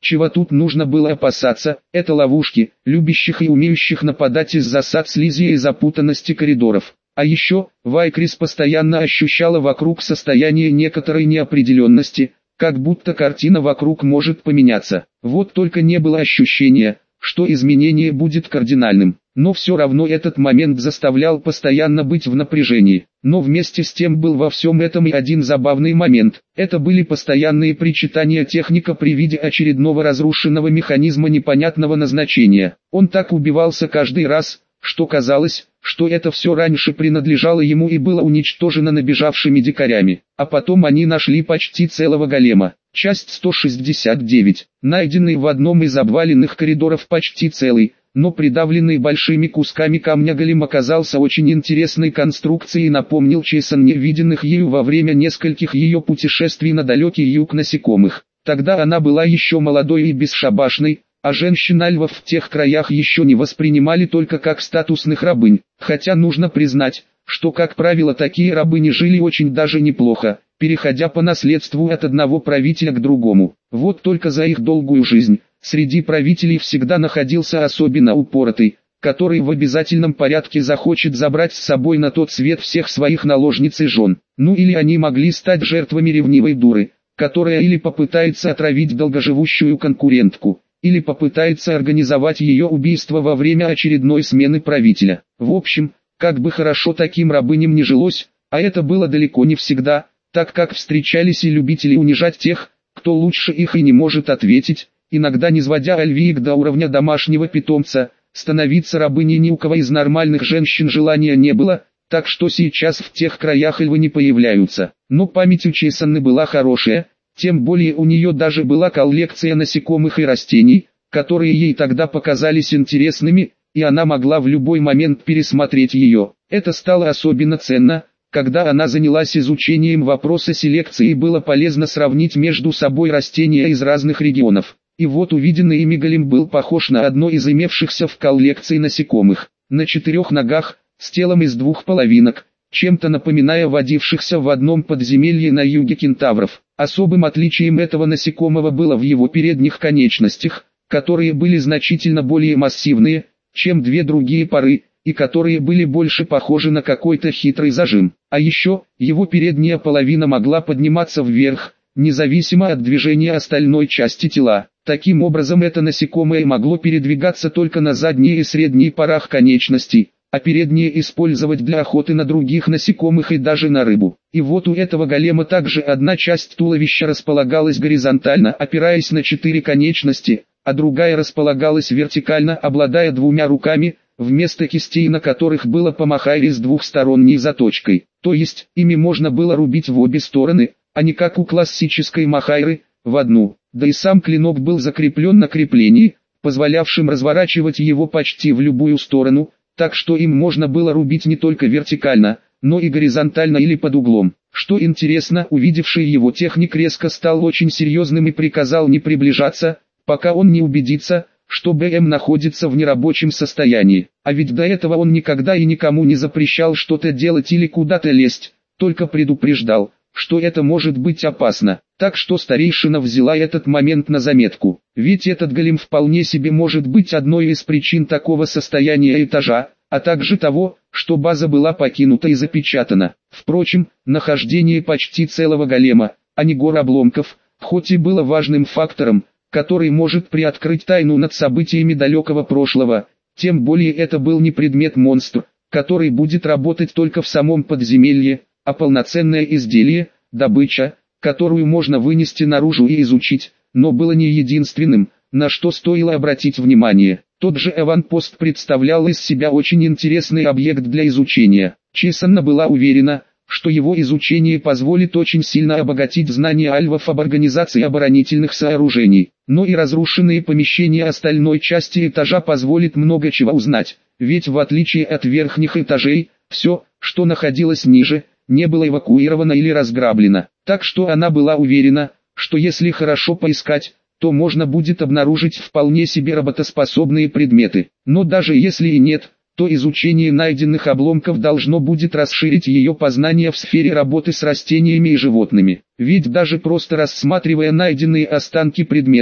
Чего тут нужно было опасаться, это ловушки, любящих и умеющих нападать из засад слизи и запутанности коридоров. А еще, Вайкрис постоянно ощущала вокруг состояние некоторой неопределенности, как будто картина вокруг может поменяться. Вот только не было ощущения, что изменение будет кардинальным. Но все равно этот момент заставлял постоянно быть в напряжении. Но вместе с тем был во всем этом и один забавный момент. Это были постоянные причитания техника при виде очередного разрушенного механизма непонятного назначения. Он так убивался каждый раз, что казалось, что это все раньше принадлежало ему и было уничтожено набежавшими дикарями. А потом они нашли почти целого голема. Часть сто шестьдесят девять. Найденный в одном из обваленных коридоров почти целый, но придавленный большими кусками камня голем оказался очень интересной конструкцией и напомнил Чейсон невиденных ею во время нескольких ее путешествий на далекий юг насекомых. Тогда она была еще молодой и бесшабашной, а женщин-альвов в тех краях еще не воспринимали только как статусных рабынь, хотя нужно признать, что как правило такие рабыни жили очень даже неплохо, переходя по наследству от одного правителя к другому. Вот только за их долгую жизнь, среди правителей всегда находился особенно упоротый, который в обязательном порядке захочет забрать с собой на тот свет всех своих наложниц и жен. Ну или они могли стать жертвами ревнивой дуры, которая или попытается отравить долгоживущую конкурентку, или попытается организовать ее убийство во время очередной смены правителя. В общем, как бы хорошо таким рабыням не жилось, а это было далеко не всегда, так как встречались и любители унижать тех, кто лучше их и не может ответить, иногда низводя альвиек до уровня домашнего питомца. Становиться рабыней ни у кого из нормальных женщин желания не было, так что сейчас в тех краях львы не появляются. Но память у Чейсонны была хорошая, тем более у нее даже была коллекция насекомых и растений, которые ей тогда показались интересными, и она могла в любой момент пересмотреть ее. Это стало особенно ценно, когда она занялась изучением вопроса селекции и было полезно сравнить между собой растения из разных регионов. И вот увиденный ими голем был похож на одно из имевшихся в коллекции насекомых, на четырех ногах, с телом из двух половинок, чем-то напоминая водившихся в одном подземелье на юге кентавров. Особым отличием этого насекомого было в его передних конечностях, которые были значительно более массивные, чем две другие пары, и которые были больше похожи на какой-то хитрый зажим. А еще, его передняя половина могла подниматься вверх, независимо от движения остальной части тела. Таким образом это насекомое могло передвигаться только на задней и средней парах конечностей, а передние использовать для охоты на других насекомых и даже на рыбу. И вот у этого голема также одна часть туловища располагалась горизонтально, опираясь на четыре конечности, а другая располагалась вертикально, обладая двумя руками, вместо кистей на которых было по махайре с двухсторонней заточкой. То есть, ими можно было рубить в обе стороны, а не как у классической махайры, в одну. Да и сам клинок был закреплен на креплении, позволявшим разворачивать его почти в любую сторону, так что им можно было рубить не только вертикально, но и горизонтально или под углом. Что интересно, увидевший его техник резко стал очень серьезным и приказал не приближаться, пока он не убедится, что БМ находится в нерабочем состоянии. А ведь до этого он никогда и никому не запрещал что-то делать или куда-то лезть, только предупреждал, что это может быть опасно. Так что старейшина взяла этот момент на заметку. Ведь этот голем вполне себе может быть одной из причин такого состояния этажа, а также того, что база была покинута и запечатана. Впрочем, нахождение почти целого голема, а не гор обломков, хоть и было важным фактором, который может приоткрыть тайну над событиями далекого прошлого, тем более это был не предмет-монстр, который будет работать только в самом подземелье, а полноценное изделие, добыча, которую можно вынести наружу и изучить, но было не единственным, на что стоило обратить внимание. Тот же аванпост представлял из себя очень интересный объект для изучения. Чейсонна была уверена, что его изучение позволит очень сильно обогатить знания альвов об организации оборонительных сооружений. Но и разрушенные помещения остальной части этажа позволит много чего узнать, ведь в отличие от верхних этажей, все, что находилось ниже, не было эвакуировано или разграблено. Так что она была уверена, что если хорошо поискать, то можно будет обнаружить вполне себе работоспособные предметы. Но даже если и нет, то изучение найденных обломков должно будет расширить ее познания в сфере работы с растениями и животными. Ведь даже просто рассматривая найденные останки предметов,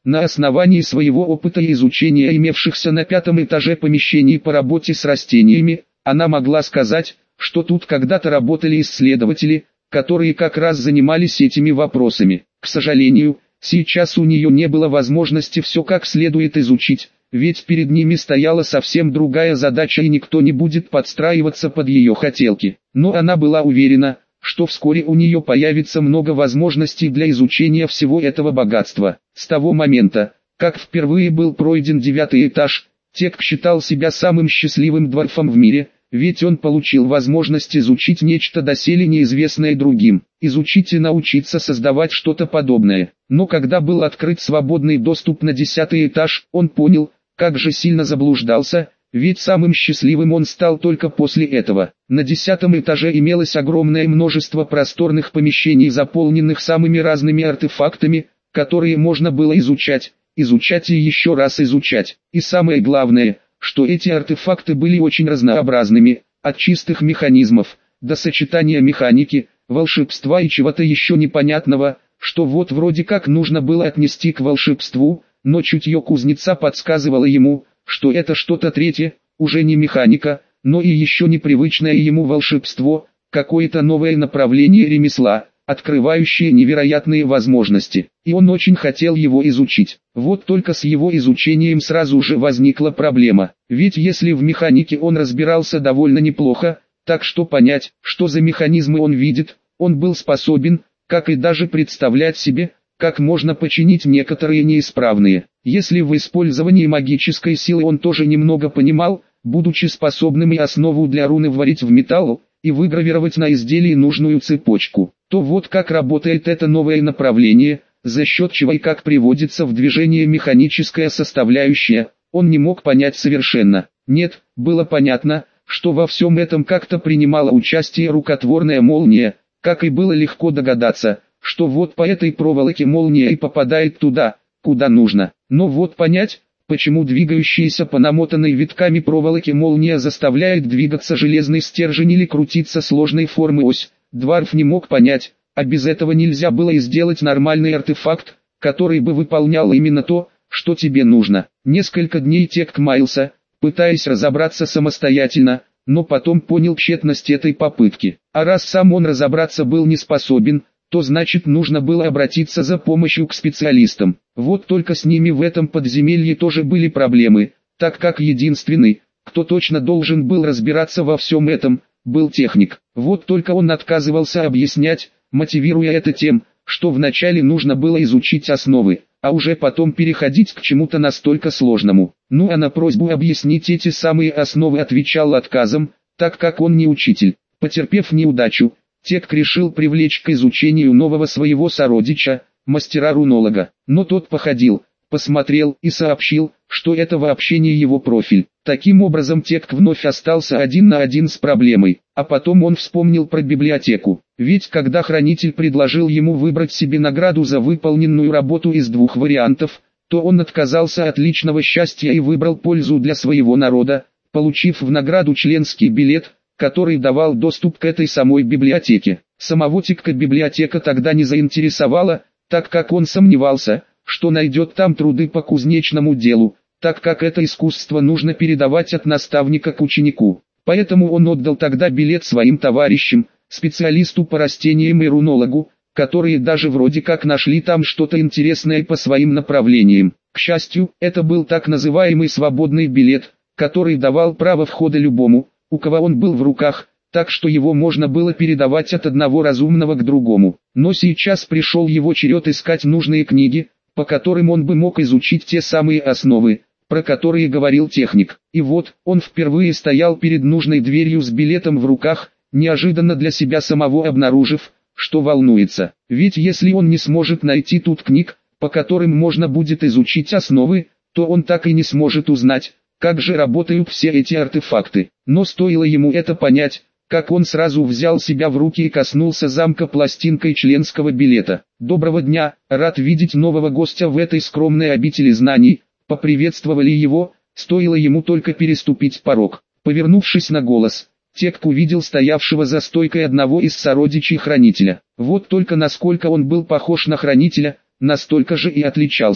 На основании своего опыта и изучения имевшихся на пятом этаже помещений по работе с растениями, она могла сказать, что тут когда-то работали исследователи, которые как раз занимались этими вопросами. К сожалению, сейчас у нее не было возможности все как следует изучить, ведь перед ними стояла совсем другая задача и никто не будет подстраиваться под ее хотелки. Но она была уверена, что вскоре у нее появится много возможностей для изучения всего этого богатства. С того момента, как впервые был пройден девятый этаж, Тек считал себя самым счастливым дворфом в мире, ведь он получил возможность изучить нечто доселе неизвестное другим, изучить и научиться создавать что-то подобное. Но когда был открыт свободный доступ на десятый этаж, он понял, как же сильно заблуждался, ведь самым счастливым он стал только после этого. На десятом этаже имелось огромное множество просторных помещений, заполненных самыми разными артефактами, которые можно было изучать, изучать и еще раз изучать. И самое главное, что эти артефакты были очень разнообразными, от чистых механизмов, до сочетания механики, волшебства и чего-то еще непонятного, что вот вроде как нужно было отнести к волшебству, но чутье кузнеца подсказывало ему, что это что-то третье, уже не механика, но и еще непривычное ему волшебство, какое-то новое направление ремесла, открывающее невероятные возможности. И он очень хотел его изучить. Вот только с его изучением сразу же возникла проблема. Ведь если в механике он разбирался довольно неплохо, так что понять, что за механизмы он видит, он был способен, как и даже представлять себе, как можно починить некоторые неисправные. Если в использовании магической силы он тоже немного понимал, будучи способным и основу для руны вварить в металл, и выгравировать на изделии нужную цепочку, то вот как работает это новое направление, за счет чего и как приводится в движение механическая составляющая, он не мог понять совершенно. Нет, было понятно, что во всем этом как-то принимала участие рукотворная молния, как и было легко догадаться, что вот по этой проволоке молния и попадает туда, куда нужно. Но вот понять, почему двигающаяся по намотанной витками проволоке молния заставляет двигаться железный стержень или крутиться сложной формы ось, Дварф не мог понять, а без этого нельзя было и сделать нормальный артефакт, который бы выполнял именно то, что тебе нужно. Несколько дней Тек маялся, пытаясь разобраться самостоятельно, но потом понял тщетность этой попытки. А раз сам он разобраться был не способен, то значит нужно было обратиться за помощью к специалистам. Вот только с ними в этом подземелье тоже были проблемы, так как единственный, кто точно должен был разбираться во всем этом, был техник. Вот только он отказывался объяснять, мотивируя это тем, что вначале нужно было изучить основы, а уже потом переходить к чему-то настолько сложному. Ну а на просьбу объяснить эти самые основы отвечал отказом, так как он не учитель. Потерпев неудачу, Тек решил привлечь к изучению нового своего сородича, мастера-рунолога. Но тот походил, посмотрел и сообщил, что это вообще не его профиль. Таким образом Тек вновь остался один на один с проблемой. А потом он вспомнил про библиотеку. Ведь когда хранитель предложил ему выбрать себе награду за выполненную работу из двух вариантов, то он отказался от личного счастья и выбрал пользу для своего народа, получив в награду членский билет, который давал доступ к этой самой библиотеке. Самого Тека библиотека тогда не заинтересовала, так как он сомневался, что найдет там труды по кузнечному делу, так как это искусство нужно передавать от наставника к ученику. Поэтому он отдал тогда билет своим товарищам, специалисту по растениям и рунологу, которые даже вроде как нашли там что-то интересное по своим направлениям. К счастью, это был так называемый свободный билет, который давал право входа любому, у кого он был в руках, так что его можно было передавать от одного разумного к другому. Но сейчас пришел его черед искать нужные книги, по которым он бы мог изучить те самые основы, про которые говорил техник. И вот, он впервые стоял перед нужной дверью с билетом в руках, неожиданно для себя самого обнаружив, что волнуется. Ведь если он не сможет найти тут книг, по которым можно будет изучить основы, то он так и не сможет узнать, как же работают все эти артефакты. Но стоило ему это понять, как он сразу взял себя в руки и коснулся замка пластинкой членского билета. «Доброго дня, рад видеть нового гостя в этой скромной обители знаний», поприветствовали его, стоило ему только переступить порог. Повернувшись на голос, Тек увидел стоявшего за стойкой одного из сородичей хранителя. Вот только насколько он был похож на хранителя, настолько же и отличался.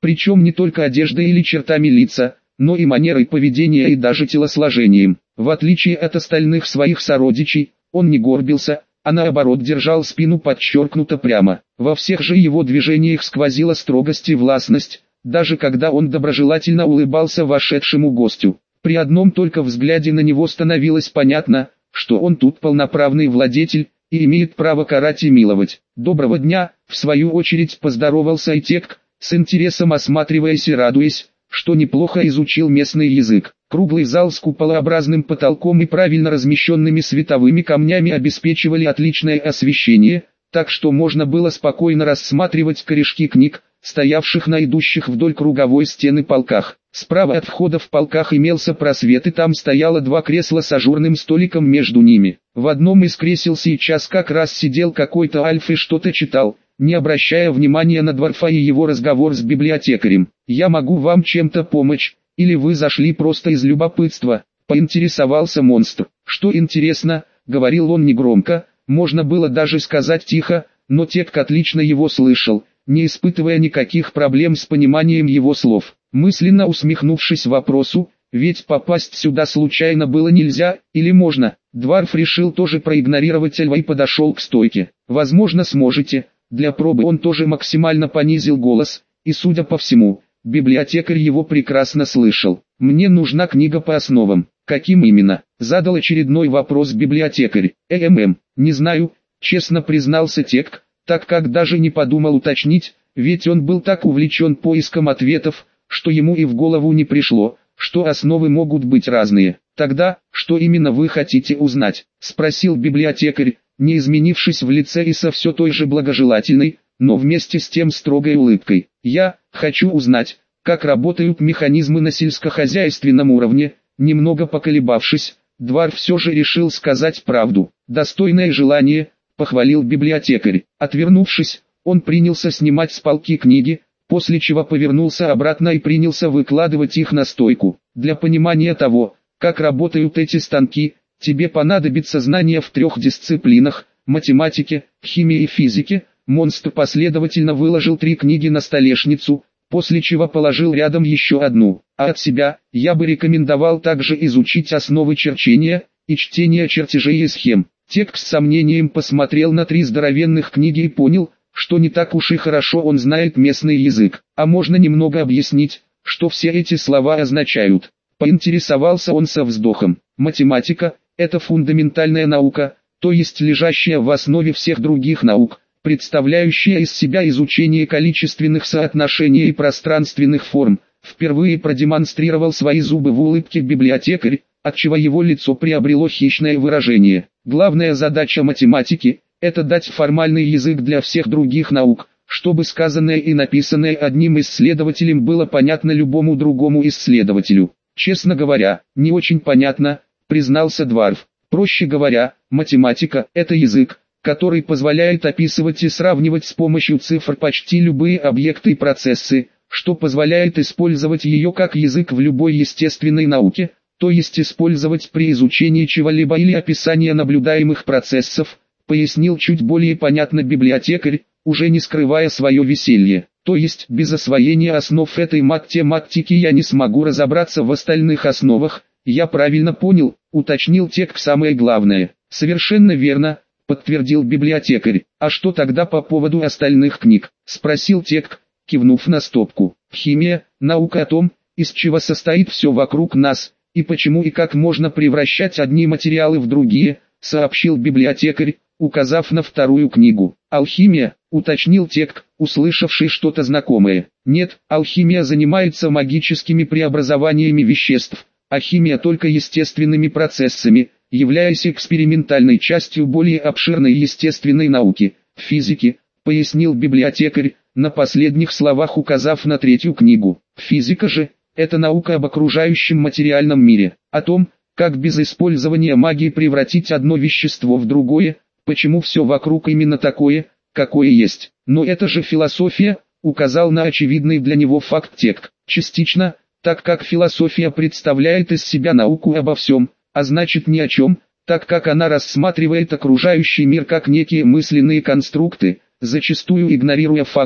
Причем не только одеждой или чертами лица, но и манерой поведения и даже телосложением. В отличие от остальных своих сородичей, он не горбился, а наоборот держал спину подчеркнуто прямо. Во всех же его движениях сквозила строгость и властность, даже когда он доброжелательно улыбался вошедшему гостю. При одном только взгляде на него становилось понятно, что он тут полноправный владетель, и имеет право карать и миловать. «Доброго дня!» — в свою очередь поздоровался Айтек, с интересом осматриваясь и радуясь, что неплохо изучил местный язык. Круглый зал с куполообразным потолком и правильно размещенными световыми камнями обеспечивали отличное освещение, так что можно было спокойно рассматривать корешки книг, стоявших на идущих вдоль круговой стены полках. Справа от входа в полках имелся просвет, и там стояло два кресла с ажурным столиком между ними. В одном из кресел сейчас как раз сидел какой-то альф и что-то читал, не обращая внимания на Дварфа и его разговор с библиотекарем. «Я могу вам чем-то помочь, или вы зашли просто из любопытства?» — поинтересовался монстр. «Что интересно?» — говорил он негромко, можно было даже сказать тихо, но Тек отлично его слышал, не испытывая никаких проблем с пониманием его слов. Мысленно усмехнувшись вопросу, ведь попасть сюда случайно было нельзя, или можно, Дварф решил тоже проигнорировать льва и подошел к стойке. «Возможно, сможете». Для пробы он тоже максимально понизил голос, и судя по всему, библиотекарь его прекрасно слышал. «Мне нужна книга по основам». «Каким именно?» — задал очередной вопрос библиотекарь. «ЭММ, не знаю», — честно признался Тек, так как даже не подумал уточнить, ведь он был так увлечен поиском ответов, что ему и в голову не пришло, что основы могут быть разные. «Тогда, что именно вы хотите узнать?» — спросил библиотекарь, не изменившись в лице и со все той же благожелательной, но вместе с тем строгой улыбкой. «Я хочу узнать, как работают механизмы на сельскохозяйственном уровне». Немного поколебавшись, Дварф все же решил сказать правду. «Достойное желание», — похвалил библиотекарь. Отвернувшись, он принялся снимать с полки книги, после чего повернулся обратно и принялся выкладывать их на стойку. «Для понимания того, как работают эти станки, тебе понадобится знание в трех дисциплинах – математике, химии и физике». Монстр последовательно выложил три книги на столешницу, после чего положил рядом еще одну. «А от себя, я бы рекомендовал также изучить основы черчения и чтения чертежей и схем». Тек с сомнением посмотрел на три здоровенных книги и понял, что не так уж и хорошо он знает местный язык. «А можно немного объяснить, что все эти слова означают?» — поинтересовался он со вздохом. «Математика — это фундаментальная наука, то есть лежащая в основе всех других наук, представляющая из себя изучение количественных соотношений и пространственных форм», впервые продемонстрировал свои зубы в улыбке библиотекарь, отчего его лицо приобрело хищное выражение. «Главная задача математики – это дать формальный язык для всех других наук, чтобы сказанное и написанное одним исследователем было понятно любому другому исследователю». «Честно говоря, не очень понятно», – признался Дварф. «Проще говоря, математика – это язык, который позволяет описывать и сравнивать с помощью цифр почти любые объекты и процессы, что позволяет использовать ее как язык в любой естественной науке, то есть использовать при изучении чего-либо или описании наблюдаемых процессов», пояснил чуть более понятно библиотекарь, уже не скрывая свое веселье. «То есть без освоения основ этой математики я не смогу разобраться в остальных основах, я правильно понял?» — уточнил Тек самое главное. «Совершенно верно», — подтвердил библиотекарь. «А что тогда по поводу остальных книг?» — спросил Тек, кивнув на стопку. «Химия, наука о том, из чего состоит все вокруг нас, и почему и как можно превращать одни материалы в другие», — сообщил библиотекарь, указав на вторую книгу. «Алхимия», — уточнил Тек, услышавший что-то знакомое. «Нет, алхимия занимается магическими преобразованиями веществ, а химия только естественными процессами, являясь экспериментальной частью более обширной естественной науки, физики», — пояснил библиотекарь, на последних словах указав на третью книгу. «Физика же — это наука об окружающем материальном мире, о том, как без использования магии превратить одно вещество в другое, почему все вокруг именно такое, какое есть. Но это же философия», — указал на очевидный для него факт Тек. «Частично, так как философия представляет из себя науку обо всем, а значит ни о чем, так как она рассматривает окружающий мир как некие мысленные конструкты, зачастую игнорируя факты,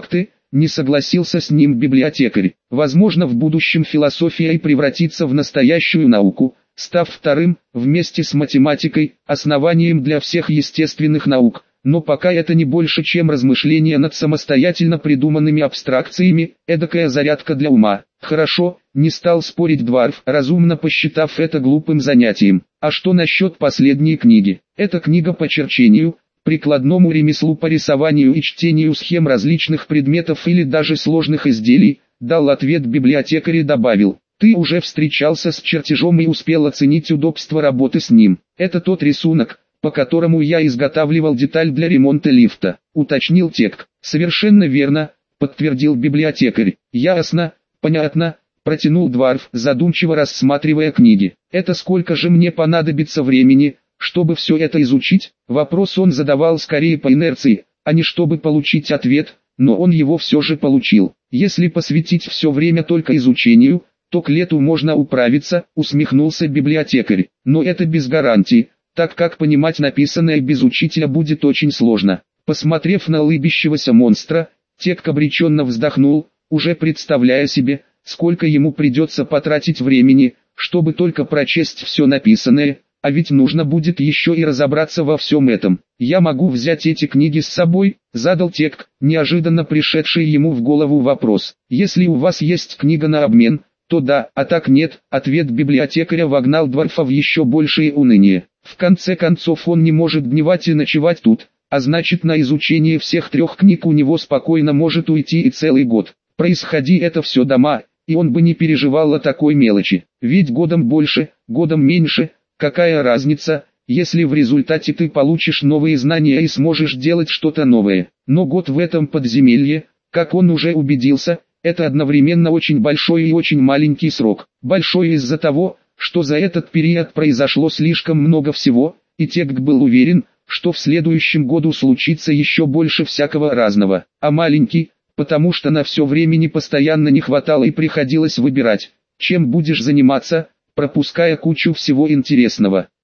не согласился с ним библиотекарь. Возможно, в будущем философия и превратится в настоящую науку, став вторым, вместе с математикой, основанием для всех естественных наук. Но пока это не больше, чем размышления над самостоятельно придуманными абстракциями, эдакая зарядка для ума. Хорошо, не стал спорить Дварф, разумно посчитав это глупым занятием. А что насчет последней книги? Это книга по черчению, прикладному ремеслу по рисованию и чтению схем различных предметов или даже сложных изделий, дал ответ библиотекарь и добавил. Ты уже встречался с чертежом и успел оценить удобство работы с ним. Это тот рисунок, по которому я изготавливал деталь для ремонта лифта, уточнил Тек. Совершенно верно, подтвердил библиотекарь. Ясно, понятно, протянул Дварф, задумчиво рассматривая книги. Это сколько же мне понадобится времени, чтобы все это изучить? Вопрос он задавал скорее по инерции, а не чтобы получить ответ, но он его все же получил. Если посвятить все время только изучению, то к лету можно управиться, усмехнулся библиотекарь. Но это без гарантии, так как понимать написанное без учителя будет очень сложно. Посмотрев на улыбящегося монстра, Тек обреченно вздохнул, уже представляя себе, сколько ему придется потратить времени, чтобы только прочесть все написанное, а ведь нужно будет еще и разобраться во всем этом. «Я могу взять эти книги с собой?» – задал Тек, неожиданно пришедший ему в голову вопрос. «Если у вас есть книга на обмен, то да, а так нет», – ответ библиотекаря вогнал Дварфа в еще большее уныние. В конце концов он не может дневать и ночевать тут, а значит на изучение всех трех книг у него спокойно может уйти и целый год. Происходи это все дома, и он бы не переживал о такой мелочи. Ведь годом больше, годом меньше, какая разница, если в результате ты получишь новые знания и сможешь делать что-то новое. Но год в этом подземелье, как он уже убедился, это одновременно очень большой и очень маленький срок. Большой из-за того, что за этот период произошло слишком много всего, и Тек был уверен, что в следующем году случится еще больше всякого разного. А маленький, потому что на все времени постоянно не хватало и приходилось выбирать, чем будешь заниматься, пропуская кучу всего интересного.